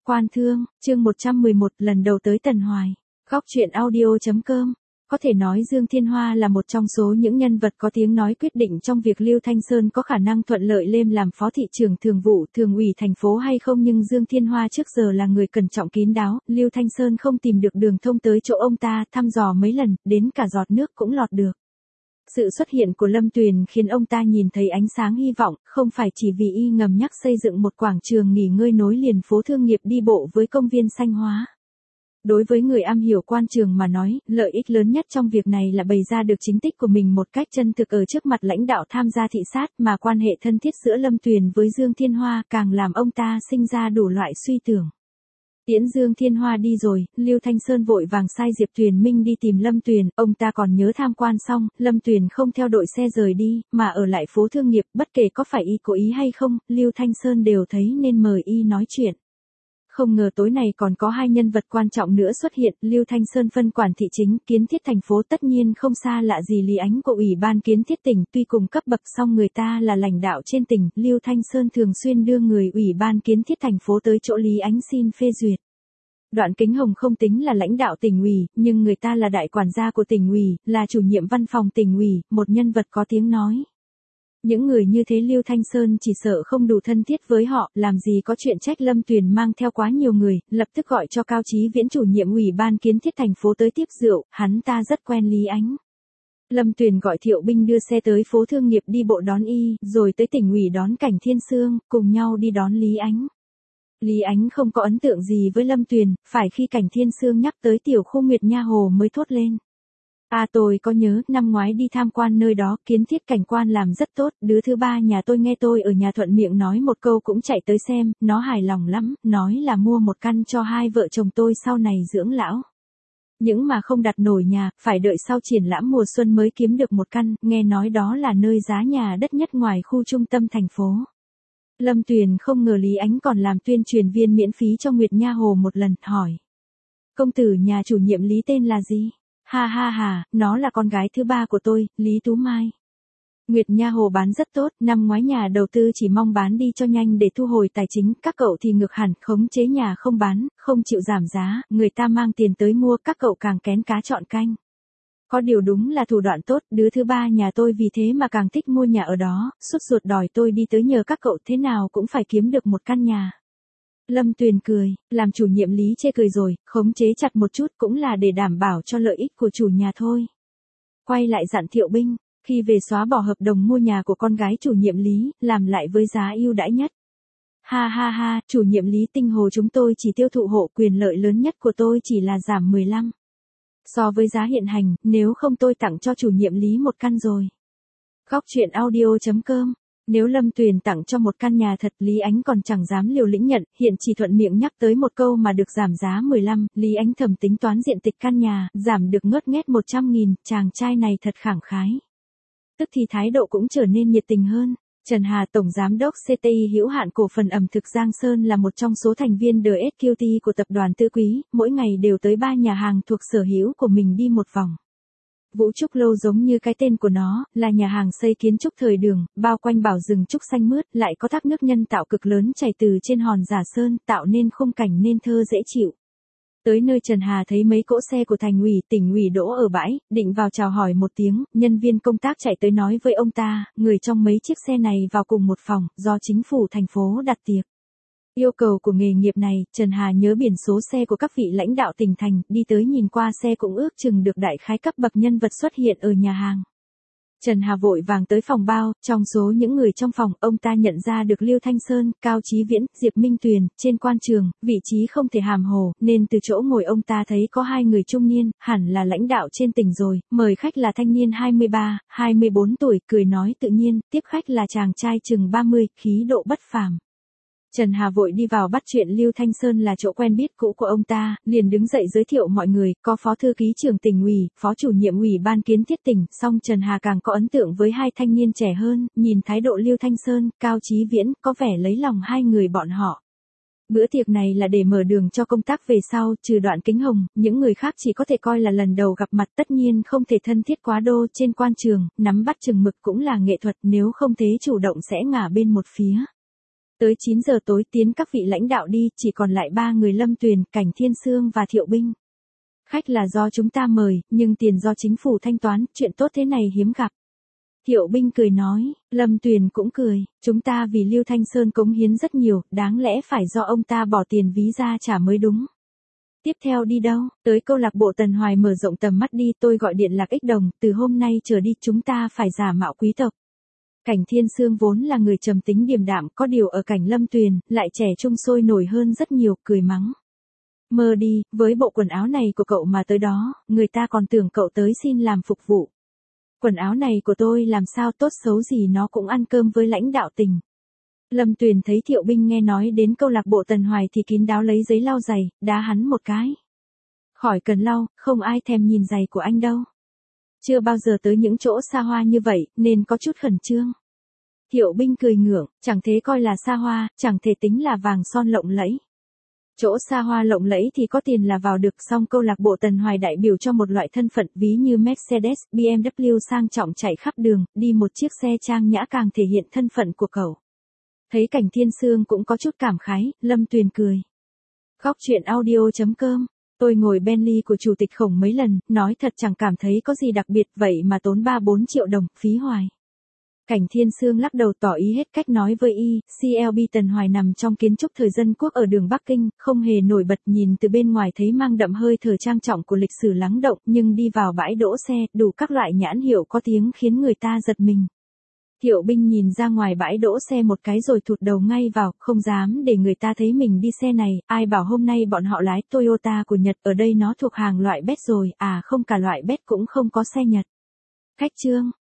Quan Thương, chương 111, lần đầu tới Tần Hoài. Góc truyện audio.com. Có thể nói Dương Thiên Hoa là một trong số những nhân vật có tiếng nói quyết định trong việc Lưu Thanh Sơn có khả năng thuận lợi lên làm phó thị trưởng thường vụ thường ủy thành phố hay không, nhưng Dương Thiên Hoa trước giờ là người cẩn trọng kín đáo, Lưu Thanh Sơn không tìm được đường thông tới chỗ ông ta, thăm dò mấy lần, đến cả giọt nước cũng lọt được. Sự xuất hiện của Lâm Tuyền khiến ông ta nhìn thấy ánh sáng hy vọng, không phải chỉ vì y ngầm nhắc xây dựng một quảng trường nghỉ ngơi nối liền phố thương nghiệp đi bộ với công viên xanh hóa. Đối với người am hiểu quan trường mà nói, lợi ích lớn nhất trong việc này là bày ra được chính tích của mình một cách chân thực ở trước mặt lãnh đạo tham gia thị sát, mà quan hệ thân thiết giữa Lâm Tuyền với Dương Thiên Hoa càng làm ông ta sinh ra đủ loại suy tưởng. Tiễn Dương Thiên Hoa đi rồi, Lưu Thanh Sơn vội vàng sai Diệp Tuyền Minh đi tìm Lâm Tuyền, ông ta còn nhớ tham quan xong, Lâm Tuyền không theo đội xe rời đi, mà ở lại phố thương nghiệp, bất kể có phải y cố ý hay không, Lưu Thanh Sơn đều thấy nên mời y nói chuyện. Không ngờ tối nay còn có hai nhân vật quan trọng nữa xuất hiện, Lưu Thanh Sơn phân quản thị chính, kiến thiết thành phố tất nhiên không xa lạ gì Lý Ánh của Ủy ban kiến thiết tỉnh, tuy cùng cấp bậc song người ta là lãnh đạo trên tỉnh, Lưu Thanh Sơn thường xuyên đưa người Ủy ban kiến thiết thành phố tới chỗ Lý Ánh xin phê duyệt. Đoạn Kính Hồng không tính là lãnh đạo tỉnh ủy, nhưng người ta là đại quản gia của tỉnh ủy, là chủ nhiệm văn phòng tỉnh ủy, một nhân vật có tiếng nói. Những người như thế Lưu Thanh Sơn chỉ sợ không đủ thân thiết với họ, làm gì có chuyện trách Lâm Tuyền mang theo quá nhiều người, lập tức gọi cho Cao Chí Viễn chủ nhiệm Ủy ban kiến thiết thành phố tới tiếp rượu, hắn ta rất quen Lý Ánh. Lâm Tuyền gọi Thiệu Binh đưa xe tới phố thương nghiệp đi bộ đón y, rồi tới tỉnh ủy đón Cảnh Thiên Sương, cùng nhau đi đón Lý Ánh. Lý Ánh không có ấn tượng gì với Lâm Tuyền, phải khi Cảnh Thiên Sương nhắc tới tiểu khu Nguyệt Nha Hồ mới thốt lên. Tôi có nhớ, năm ngoái đi tham quan nơi đó, kiến thiết cảnh quan làm rất tốt, đứa thứ ba nhà tôi nghe tôi ở nhà thuận miệng nói một câu cũng chạy tới xem, nó hài lòng lắm, nói là mua một căn cho hai vợ chồng tôi sau này dưỡng lão. Những mà không đặt nổi nhà, phải đợi sau triển lãm mùa xuân mới kiếm được một căn, nghe nói đó là nơi giá nhà đất nhất ngoài khu trung tâm thành phố. Lâm Tuyền không ngờ Lý Ánh còn làm tuyên truyền viên miễn phí cho Nguyệt Nha Hồ một lần, hỏi. Công tử nhà chủ nhiệm Lý tên là gì? Ha, nó là con gái thứ ba của tôi, Lý Tú Mai. Nguyệt Nha Hồ bán rất tốt, năm ngoái nhà đầu tư chỉ mong bán đi cho nhanh để thu hồi tài chính, các cậu thì ngược hẳn, khống chế nhà không bán, không chịu giảm giá, người ta mang tiền tới mua, các cậu càng kén cá chọn canh. Có điều đúng là thủ đoạn tốt, đứa thứ ba nhà tôi vì thế mà càng thích mua nhà ở đó, sốt ruột đòi tôi đi tới nhờ các cậu thế nào cũng phải kiếm được một căn nhà. Lâm Tuyền cười, làm chủ nhiệm Lý chê cười rồi, khống chế chặt một chút cũng là để đảm bảo cho lợi ích của chủ nhà thôi. Quay lại dặn Thiệu Binh, khi về xóa bỏ hợp đồng mua nhà của con gái chủ nhiệm Lý, làm lại với giá ưu đãi nhất. Ha, chủ nhiệm Lý Tinh Hồ chúng tôi chỉ tiêu thụ hộ, quyền lợi lớn nhất của tôi chỉ là giảm 15. So với giá hiện hành, nếu không tôi tặng cho chủ nhiệm Lý một căn rồi. Góc truyện audio.com. Nếu Lâm Tuyền tặng cho một căn nhà thật, Lý Ánh còn chẳng dám liều lĩnh nhận, hiện chỉ thuận miệng nhắc tới một câu mà được giảm giá 15, Lý Ánh thầm tính toán diện tích căn nhà, giảm được ngớt nghét 100.000, chàng trai này thật khẳng khái. Tức thì thái độ cũng trở nên nhiệt tình hơn. Trần Hà, tổng giám đốc CTI hữu hạn cổ phần ẩm thực Giang Sơn là một trong số thành viên DSQT của tập đoàn Tư Quý, mỗi ngày đều tới 3 nhà hàng thuộc sở hữu của mình đi một vòng. Vũ Trúc Lâu giống như cái tên của nó, là nhà hàng xây kiến trúc thời Đường, bao quanh bảo rừng trúc xanh mướt, lại có thác nước nhân tạo cực lớn chảy từ trên hòn Giả Sơn, tạo nên khung cảnh nên thơ dễ chịu. Tới nơi Trần Hà thấy mấy cỗ xe của thành ủy, tỉnh ủy đỗ ở bãi, định vào chào hỏi một tiếng, nhân viên công tác chạy tới nói với ông ta, người trong mấy chiếc xe này vào cùng một phòng, do chính phủ thành phố đặt tiệc. Yêu cầu của nghề nghiệp này, Trần Hà nhớ biển số xe của các vị lãnh đạo tỉnh thành, đi tới nhìn qua xe cũng ước chừng được đại khái cấp bậc nhân vật xuất hiện ở nhà hàng. Trần Hà vội vàng tới phòng bao, trong số những người trong phòng, ông ta nhận ra được Lưu Thanh Sơn, Cao Chí Viễn, Diệp Minh Tuyền, trên quan trường, vị trí không thể hàm hồ, nên từ chỗ ngồi ông ta thấy có hai người trung niên, hẳn là lãnh đạo trên tỉnh rồi, mời khách là thanh niên 23, 24 tuổi, cười nói tự nhiên, tiếp khách là chàng trai chừng 30, khí độ bất phàm. Trần Hà vội đi vào bắt chuyện Lưu Thanh Sơn là chỗ quen biết cũ của ông ta, liền đứng dậy giới thiệu mọi người, có phó thư ký trưởng tỉnh ủy, phó chủ nhiệm ủy ban kiến thiết tỉnh, song Trần Hà càng có ấn tượng với hai thanh niên trẻ hơn, nhìn thái độ Lưu Thanh Sơn, Cao Chí Viễn, có vẻ lấy lòng hai người bọn họ. Bữa tiệc này là để mở đường cho công tác về sau, trừ Đoạn Kính Hồng, những người khác chỉ có thể coi là lần đầu gặp mặt, tất nhiên không thể thân thiết quá đô, trên quan trường, nắm bắt chừng mực cũng là nghệ thuật, nếu không thế chủ động sẽ ngả bên một phía. Tới 9 giờ tối tiến các vị lãnh đạo đi, chỉ còn lại 3 người Lâm Tuyền, Cảnh Thiên Sương và Thiệu Binh. Khách là do chúng ta mời, nhưng tiền do chính phủ thanh toán, chuyện tốt thế này hiếm gặp. Thiệu Binh cười nói, Lâm Tuyền cũng cười, chúng ta vì Lưu Thanh Sơn cống hiến rất nhiều, đáng lẽ phải do ông ta bỏ tiền ví ra trả mới đúng. Tiếp theo đi đâu? Tới câu lạc bộ Tần Hoài mở rộng tầm mắt đi, tôi gọi điện Lạc Ích Đồng, từ hôm nay trở đi chúng ta phải giả mạo quý tộc. Cảnh Thiên Sương vốn là người trầm tính điềm đạm, có điều ở cảnh Lâm Tuyền, lại trẻ trung sôi nổi hơn rất nhiều, cười mắng. Mơ đi, với bộ quần áo này của cậu mà tới đó, người ta còn tưởng cậu tới xin làm phục vụ. Quần áo này của tôi làm sao tốt xấu gì nó cũng ăn cơm với lãnh đạo tỉnh. Lâm Tuyền thấy Thiệu Binh nghe nói đến câu lạc bộ Tần Hoài thì kín đáo lấy giấy lau giày, đá hắn một cái. Khỏi cần lau, không ai thèm nhìn giày của anh đâu. Chưa bao giờ tới những chỗ xa hoa như vậy, nên có chút khẩn trương. Thiệu Binh cười ngượng, chẳng thế coi là xa hoa, chẳng thể tính là vàng son lộng lẫy. Chỗ xa hoa lộng lẫy thì có tiền là vào được, song câu lạc bộ Tần Hoài đại biểu cho một loại thân phận ví như Mercedes, BMW sang trọng chạy khắp đường, đi một chiếc xe trang nhã càng thể hiện thân phận của cậu. Thấy Cảnh Thiên Sương cũng có chút cảm khái, Lâm Tuyền cười. Góc truyện audio.com. Tôi ngồi Bentley của chủ tịch Khổng mấy lần, nói thật chẳng cảm thấy có gì đặc biệt, vậy mà tốn 3-4 triệu đồng, phí hoài. Cảnh Thiên Sương lắc đầu tỏ ý hết cách nói với y, CLB Tần Hoài nằm trong kiến trúc thời dân quốc ở đường Bắc Kinh, không hề nổi bật, nhìn từ bên ngoài thấy mang đậm hơi thở trang trọng của lịch sử lắng động, nhưng đi vào bãi đỗ xe, đủ các loại nhãn hiệu có tiếng khiến người ta giật mình. Thiệu Binh nhìn ra ngoài bãi đỗ xe một cái rồi thụt đầu ngay vào, không dám để người ta thấy mình đi xe này, ai bảo hôm nay bọn họ lái Toyota của Nhật, ở đây nó thuộc hàng loại bét rồi, à không, cả loại bét cũng không có xe Nhật. Khách trương.